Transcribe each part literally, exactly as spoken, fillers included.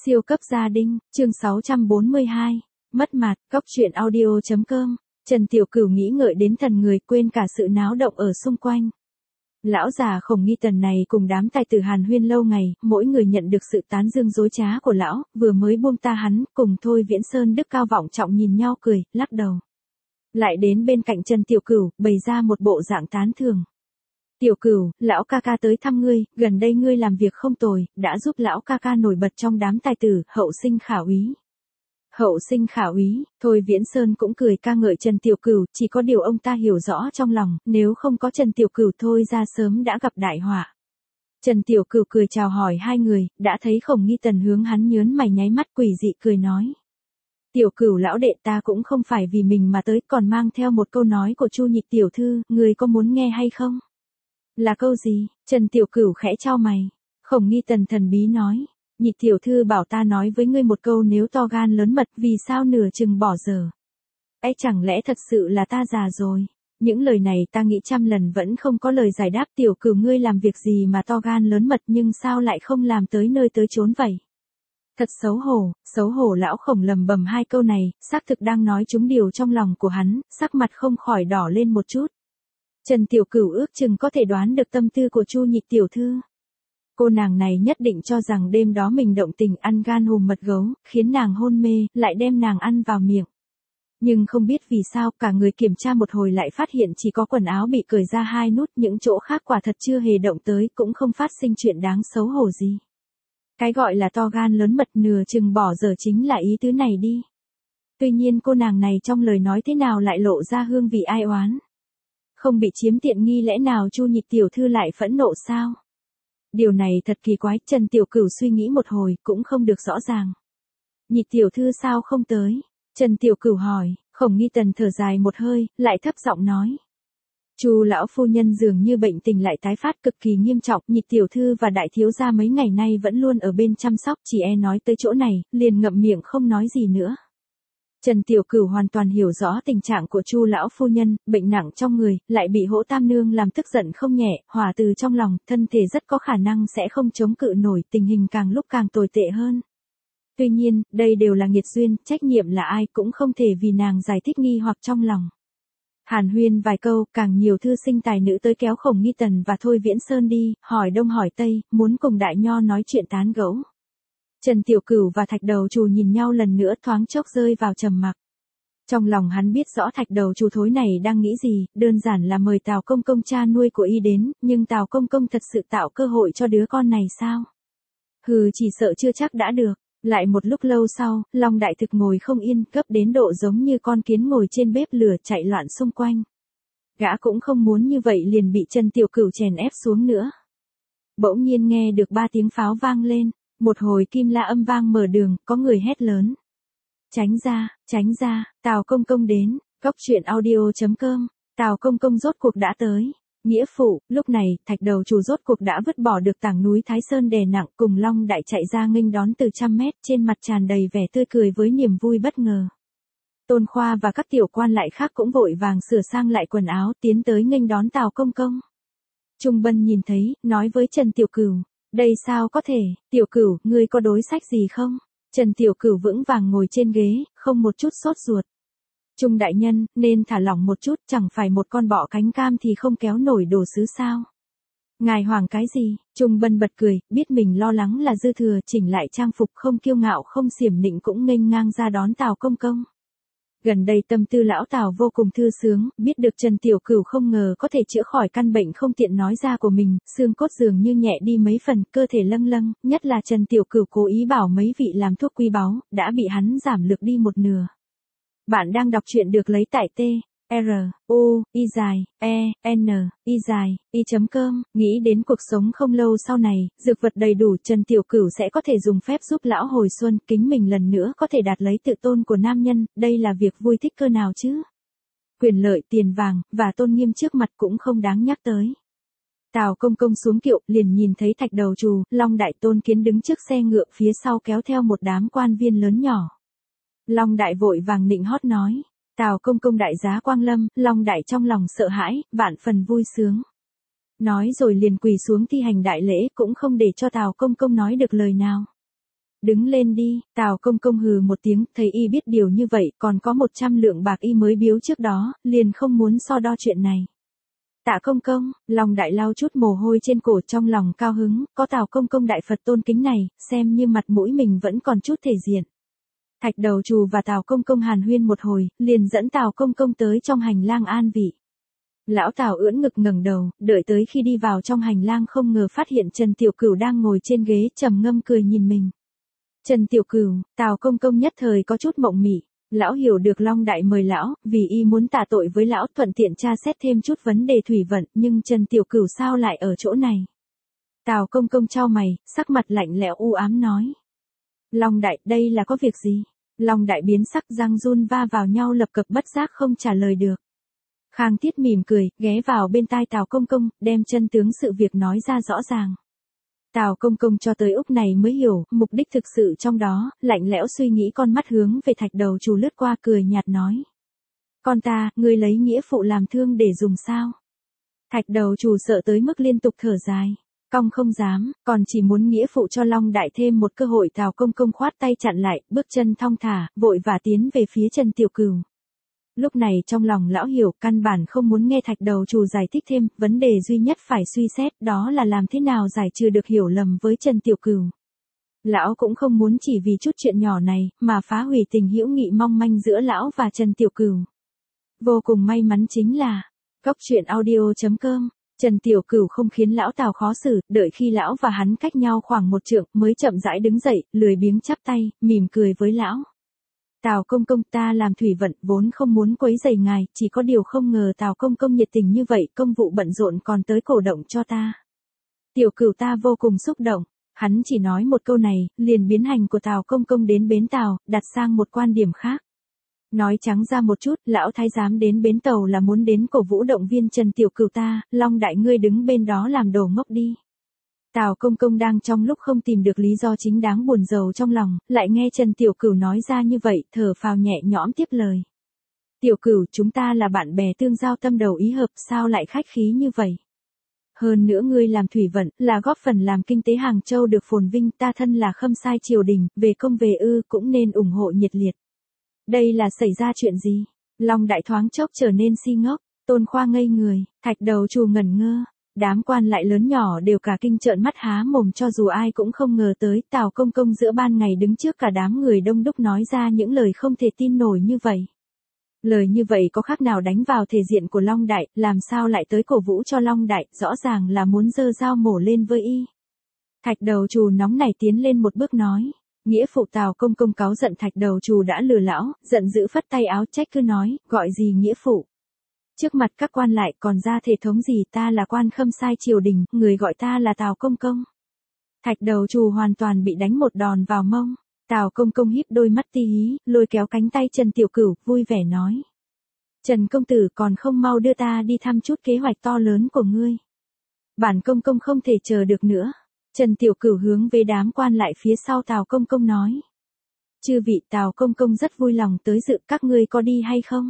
Siêu cấp gia đình, chương sáu trăm bốn mươi hai, mất mặt, cóc truyện audio.com, Trần Tiểu Cửu nghĩ ngợi đến thần người quên cả sự náo động ở xung quanh. Lão già Khổng Nghi Tần này cùng đám tài tử hàn huyên lâu ngày, mỗi người nhận được sự tán dương dối trá của lão, vừa mới buông ta hắn, cùng Thôi Viễn Sơn đức cao vọng trọng nhìn nhau cười, lắc đầu. Lại đến bên cạnh Trần Tiểu Cửu, bày ra một bộ dạng tán thường. Tiểu Cửu, lão ca ca tới thăm ngươi, gần đây ngươi làm việc không tồi, đã giúp lão ca ca nổi bật trong đám tài tử, hậu sinh khả úy. Hậu sinh khả úy, Thôi Viễn Sơn cũng cười ca ngợi Trần Tiểu Cửu, chỉ có điều ông ta hiểu rõ trong lòng, nếu không có Trần Tiểu Cửu thôi ra sớm đã gặp đại họa. Trần Tiểu Cửu cười chào hỏi hai người, đã thấy Khổng Nghi Tần hướng hắn nhớn mày nháy mắt quỷ dị cười nói. Tiểu Cửu lão đệ, ta cũng không phải vì mình mà tới, còn mang theo một câu nói của Chu Nhịch tiểu thư, người có muốn nghe hay không? Là câu gì? Trần Tiểu Cửu khẽ chau mày. Khổng Nghi Tần thần bí nói. Nhịch tiểu thư bảo ta nói với ngươi một câu, nếu to gan lớn mật vì sao nửa chừng bỏ dở. Ấy chẳng lẽ thật sự là ta già rồi? Những lời này ta nghĩ trăm lần vẫn không có lời giải đáp. Tiểu Cửu ngươi làm việc gì mà to gan lớn mật nhưng sao lại không làm tới nơi tới chốn vậy? Thật xấu hổ, xấu hổ. Lão Khổng lầm bầm hai câu này, xác thực đang nói trúng điều trong lòng của hắn, sắc mặt không khỏi đỏ lên một chút. Trần Tiểu Cửu ước chừng có thể đoán được tâm tư của Chu Nhịch tiểu thư. Cô nàng này nhất định cho rằng đêm đó mình động tình ăn gan hùm mật gấu, khiến nàng hôn mê, lại đem nàng ăn vào miệng. Nhưng không biết vì sao, cả người kiểm tra một hồi lại phát hiện chỉ có quần áo bị cởi ra hai nút, những chỗ khác quả thật chưa hề động tới, cũng không phát sinh chuyện đáng xấu hổ gì. Cái gọi là to gan lớn mật nửa chừng bỏ dở chính là ý tứ này đi. Tuy nhiên cô nàng này trong lời nói thế nào lại lộ ra hương vị ai oán. Không bị chiếm tiện nghi lẽ nào Chu Nhịch tiểu thư lại phẫn nộ sao? Điều này thật kỳ quái, Trần Tiểu Cửu suy nghĩ một hồi, cũng không được rõ ràng. Nhịch tiểu thư sao không tới? Trần Tiểu Cửu hỏi. Khổng Nghi Tần thở dài một hơi, lại thấp giọng nói. Chu lão phu nhân dường như bệnh tình lại tái phát cực kỳ nghiêm trọng, Nhịch tiểu thư và đại thiếu gia mấy ngày nay vẫn luôn ở bên chăm sóc, chỉ e nói tới chỗ này, liền ngậm miệng không nói gì nữa. Trần Tiểu Cửu hoàn toàn hiểu rõ tình trạng của Chu lão phu nhân, bệnh nặng trong người, lại bị Hỗ Tam nương làm tức giận không nhẹ, hỏa từ trong lòng, thân thể rất có khả năng sẽ không chống cự nổi, tình hình càng lúc càng tồi tệ hơn. Tuy nhiên, đây đều là nghiệt duyên, trách nhiệm là ai cũng không thể vì nàng giải thích nghi hoặc trong lòng. Hàn huyên vài câu, càng nhiều thư sinh tài nữ tới kéo Khổng Nghi Tần và Thôi Viễn Sơn đi, hỏi đông hỏi tây, muốn cùng đại nho nói chuyện tán gẫu. Trần Tiểu Cửu và Thạch Đầu Trù nhìn nhau lần nữa, thoáng chốc rơi vào trầm mặc. Trong lòng hắn biết rõ Thạch Đầu Trù thối này đang nghĩ gì, đơn giản là mời Tào Công Công cha nuôi của y đến, nhưng Tào Công Công thật sự tạo cơ hội cho đứa con này sao? Hừ, chỉ sợ chưa chắc đã được. Lại một lúc lâu sau, Long Đại Thực ngồi không yên, gấp đến độ giống như con kiến ngồi trên bếp lửa chạy loạn xung quanh. Gã cũng không muốn như vậy liền bị Trần Tiểu Cửu chèn ép xuống nữa. Bỗng nhiên nghe được ba tiếng pháo vang lên. Một hồi kim la âm vang mở đường, có người hét lớn. Tránh ra, tránh ra, Tào Công Công đến, cóc truyện audio.com, Tào Công Công rốt cuộc đã tới. Nghĩa phụ, lúc này, Thạch Đầu Trù rốt cuộc đã vứt bỏ được tảng núi Thái Sơn đè nặng, cùng Long Đại chạy ra nghênh đón từ trăm mét, trên mặt tràn đầy vẻ tươi cười với niềm vui bất ngờ. Tôn Khoa và các tiểu quan lại khác cũng vội vàng sửa sang lại quần áo, tiến tới nghênh đón Tào Công Công. Trung Bân nhìn thấy, nói với Trần Tiểu Cửu. Đây sao có thể, Tiểu Cửu, ngươi có đối sách gì không? Trần Tiểu Cửu vững vàng ngồi trên ghế, không một chút sốt ruột. Trung đại nhân, nên thả lỏng một chút, chẳng phải một con bọ cánh cam thì không kéo nổi đồ sứ sao? Ngài hoàng cái gì? Trung Bân bật cười, biết mình lo lắng là dư thừa, chỉnh lại trang phục không kiêu ngạo không xiểm nịnh cũng nghênh ngang ra đón Tào Công Công. Gần đây tâm tư lão Tào vô cùng thư sướng, biết được Trần Tiểu Cửu không ngờ có thể chữa khỏi căn bệnh không tiện nói ra của mình, xương cốt dường như nhẹ đi mấy phần, cơ thể lâng lâng, nhất là Trần Tiểu Cửu cố ý bảo mấy vị làm thuốc quý báu, đã bị hắn giảm lực đi một nửa. Bạn đang đọc truyện được lấy tại T, R, U, Y dài, E, N, Y dài, Y.com, nghĩ đến cuộc sống không lâu sau này, dược vật đầy đủ, Trần Tiểu Cửu sẽ có thể dùng phép giúp lão hồi xuân, kính mình lần nữa có thể đạt lấy tự tôn của nam nhân, đây là việc vui thích cơ nào chứ? Quyền lợi, tiền vàng, và tôn nghiêm trước mặt cũng không đáng nhắc tới. Tào Công Công xuống kiệu, liền nhìn thấy Thạch Đầu Trù, Long Đại Tôn Kiến đứng trước xe ngựa, phía sau kéo theo một đám quan viên lớn nhỏ. Long Đại vội vàng nịnh hót nói. Tào Công Công đại giá quang lâm, Long Đại trong lòng sợ hãi, vạn phần vui sướng. Nói rồi liền quỳ xuống thi hành đại lễ, cũng không để cho Tào Công Công nói được lời nào. Đứng lên đi, Tào công công hừ một tiếng, thấy y biết điều như vậy, còn có một trăm lượng bạc y mới biếu trước đó, liền không muốn so đo chuyện này. Tạ công công, Long Đại lau chút mồ hôi trên cổ, trong lòng cao hứng, có Tào công công đại Phật tôn kính này, xem như mặt mũi mình vẫn còn chút thể diện. Thạch Đầu Trù và Tào công công hàn huyên một hồi, liền dẫn Tào công công tới trong hành lang an vị. Lão Tào ưỡn ngực ngẩng đầu, đợi tới khi đi vào trong hành lang không ngờ phát hiện Trần Tiểu Cửu đang ngồi trên ghế trầm ngâm cười nhìn mình. Trần Tiểu Cửu, Tào công công nhất thời có chút mộng mị. Lão hiểu được Long Đại mời lão, vì y muốn tạ tội với lão, thuận tiện tra xét thêm chút vấn đề thủy vận, nhưng Trần Tiểu Cửu sao lại ở chỗ này? Tào công công chau mày, sắc mặt lạnh lẽo u ám nói. Long Đại, đây là có việc gì? Long Đại biến sắc, răng run va vào nhau lập cập bất giác không trả lời được. Khang Tiết mỉm cười, ghé vào bên tai Tào công công, đem chân tướng sự việc nói ra rõ ràng. Tào công công cho tới úc này mới hiểu, mục đích thực sự trong đó, lạnh lẽo suy nghĩ, con mắt hướng về Thạch Đầu Trù lướt qua, cười nhạt nói. Con ta, ngươi lấy nghĩa phụ làm thương để dùng sao? Thạch Đầu Trù sợ tới mức liên tục thở dài. Cong không dám, còn chỉ muốn nghĩa phụ cho Long Đại thêm một cơ hội. Tào công công khoát tay chặn lại, bước chân thong thả, vội vã tiến về phía Trần Tiểu Cửu. Lúc này trong lòng lão hiểu, căn bản không muốn nghe Thạch Đầu Trù giải thích thêm, vấn đề duy nhất phải suy xét đó là làm thế nào giải trừ được hiểu lầm với Trần Tiểu Cửu. Lão cũng không muốn chỉ vì chút chuyện nhỏ này, mà phá hủy tình hữu nghị mong manh giữa lão và Trần Tiểu Cửu. Vô cùng may mắn chính là, Cốc truyện audio chấm com, Trần Tiểu Cửu không khiến lão Tào khó xử, đợi khi lão và hắn cách nhau khoảng một trượng, mới chậm rãi đứng dậy, lười biếng chắp tay, mỉm cười với lão. Tào công công, ta làm thủy vận, vốn không muốn quấy rầy ngài, chỉ có điều không ngờ Tào công công nhiệt tình như vậy, công vụ bận rộn còn tới cổ động cho ta. Tiểu Cửu ta vô cùng xúc động, hắn chỉ nói một câu này, liền biến hành của Tào công công đến bến tàu, đặt sang một quan điểm khác. Nói trắng ra một chút, lão thái giám đến bến tàu là muốn đến cổ vũ động viên Trần Tiểu Cửu ta, Long Đại ngươi đứng bên đó làm đồ ngốc đi. Tào công công đang trong lúc không tìm được lý do chính đáng buồn rầu trong lòng, lại nghe Trần Tiểu Cửu nói ra như vậy, thở phào nhẹ nhõm tiếp lời. Tiểu Cửu, chúng ta là bạn bè tương giao tâm đầu ý hợp, sao lại khách khí như vậy? Hơn nữa ngươi làm thủy vận, là góp phần làm kinh tế Hàng Châu được phồn vinh, ta thân là khâm sai triều đình, về công về ư cũng nên ủng hộ nhiệt liệt. Đây là xảy ra chuyện gì? Long Đại thoáng chốc trở nên si ngốc, Tôn Khoa ngây người, Thạch Đầu Trù ngẩn ngơ. Đám quan lại lớn nhỏ đều cả kinh trợn mắt há mồm, cho dù ai cũng không ngờ tới Tào công công giữa ban ngày đứng trước cả đám người đông đúc nói ra những lời không thể tin nổi như vậy. Lời như vậy có khác nào đánh vào thể diện của Long Đại, làm sao lại tới cổ vũ cho Long Đại, rõ ràng là muốn giơ dao mổ lên với y. Thạch Đầu Trù nóng nảy tiến lên một bước nói. Nghĩa phụ. Tào công công cáu giận Thạch Đầu Trù đã lừa lão, giận dữ phất tay áo trách cứ nói, gọi gì nghĩa phụ. Trước mặt các quan lại còn ra thể thống gì, ta là quan khâm sai triều đình, người gọi ta là Tào công công. Thạch Đầu Trù hoàn toàn bị đánh một đòn vào mông. Tào công công híp đôi mắt ti hí, lôi kéo cánh tay Trần Tiểu Cửu, vui vẻ nói. Trần công tử còn không mau đưa ta đi thăm chút kế hoạch to lớn của ngươi. Bản công công không thể chờ được nữa. Trần Tiểu Cửu hướng về đám quan lại phía sau Tào công công nói. Chư vị, Tào công công rất vui lòng tới dự, các ngươi có đi hay không?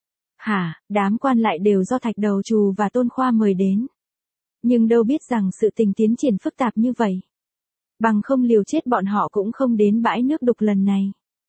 Hả, đám quan lại đều do Thạch Đầu Trù và Tôn Khoa mời đến. Nhưng đâu biết rằng sự tình tiến triển phức tạp như vậy. Bằng không liều chết bọn họ cũng không đến bãi nước đục lần này.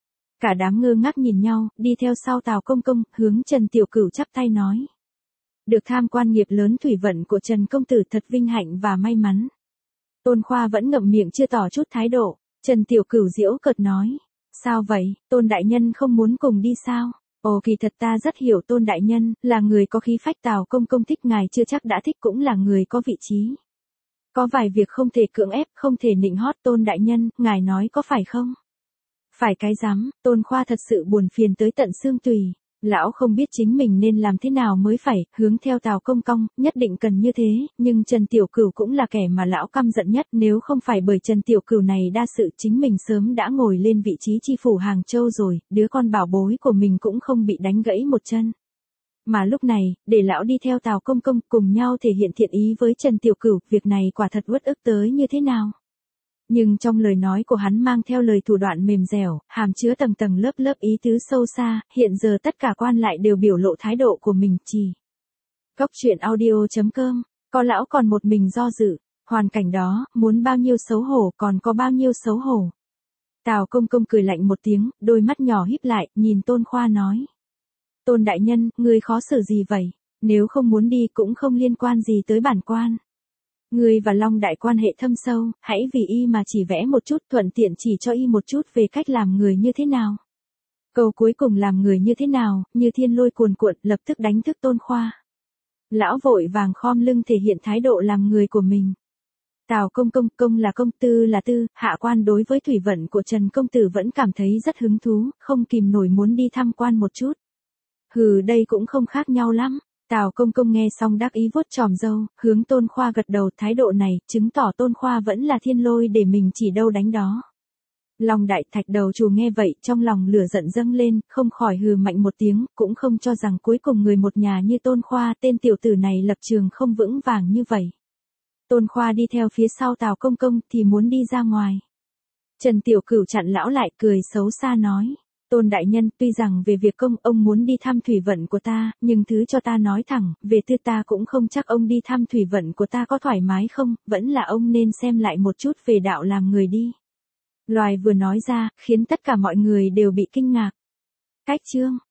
Cả đám ngơ ngác nhìn nhau, đi theo sau Tào công công, hướng Trần Tiểu Cửu chắp tay nói. Được tham quan nghiệp lớn thủy vận của Trần công tử thật vinh hạnh và may mắn. Tôn Khoa vẫn ngậm miệng chưa tỏ chút thái độ. Trần Tiểu Cửu giễu cợt nói. Sao vậy, Tôn đại nhân không muốn cùng đi sao? Ồ, kỳ thật ta rất hiểu Tôn đại nhân, là người có khí phách. Tào công công thích ngài chưa chắc đã thích, cũng là người có vị trí. Có vài việc không thể cưỡng ép, không thể nịnh hót. Tôn đại nhân, ngài nói có phải không? Phải cái rắm, Tôn Khoa thật sự buồn phiền tới tận xương tùy. Lão không biết chính mình nên làm thế nào mới phải, hướng theo Tào công công, nhất định cần như thế, nhưng Trần Tiểu Cửu cũng là kẻ mà lão căm giận nhất, nếu không phải bởi Trần Tiểu Cửu này đa sự, chính mình sớm đã ngồi lên vị trí chi phủ Hàng Châu rồi, đứa con bảo bối của mình cũng không bị đánh gãy một chân. Mà lúc này, để lão đi theo Tào công công cùng nhau thể hiện thiện ý với Trần Tiểu Cửu, việc này quả thật uất ức tới như thế nào. Nhưng trong lời nói của hắn mang theo lời thủ đoạn mềm dẻo, hàm chứa tầng tầng lớp lớp ý tứ sâu xa, hiện giờ tất cả quan lại đều biểu lộ thái độ của mình chỉ. Cốc truyện audio chấm com, có lão còn một mình do dự, hoàn cảnh đó, muốn bao nhiêu xấu hổ còn có bao nhiêu xấu hổ. Tào Công Công cười lạnh một tiếng, đôi mắt nhỏ híp lại, nhìn Tôn Khoa nói. Tôn đại nhân, ngươi khó xử gì vậy? Nếu không muốn đi cũng không liên quan gì tới bản quan. Ngươi và Long đại quan hệ thâm sâu, hãy vì y mà chỉ vẽ một chút, thuận tiện chỉ cho y một chút về cách làm người như thế nào. Câu cuối cùng làm người như thế nào, như thiên lôi cuồn cuộn, lập tức đánh thức Tôn Khoa. Lão vội vàng khom lưng thể hiện thái độ làm người của mình. Tào Công Công, công là công, tư là tư, hạ quan đối với thủy vận của Trần Công Tử vẫn cảm thấy rất hứng thú, không kìm nổi muốn đi tham quan một chút. Hừ, đây cũng không khác nhau lắm. Tào Công Công nghe xong đắc ý vuốt chòm râu, hướng Tôn Khoa gật đầu, thái độ này, chứng tỏ Tôn Khoa vẫn là thiên lôi để mình chỉ đâu đánh đó. Long đại thạch đầu chủ nghe vậy, trong lòng lửa giận dâng lên, không khỏi hừ mạnh một tiếng, cũng không cho rằng cuối cùng người một nhà như Tôn Khoa, tên tiểu tử này lập trường không vững vàng như vậy. Tôn Khoa đi theo phía sau Tào Công Công thì muốn đi ra ngoài. Trần Tiểu Cửu chặn lão lại, cười xấu xa nói. Tôn đại nhân, tuy rằng về việc công ông muốn đi thăm thủy vận của ta, nhưng thứ cho ta nói thẳng, về tư ta cũng không chắc ông đi thăm thủy vận của ta có thoải mái không, vẫn là ông nên xem lại một chút về đạo làm người đi. Loài vừa nói ra, khiến tất cả mọi người đều bị kinh ngạc. Cách chương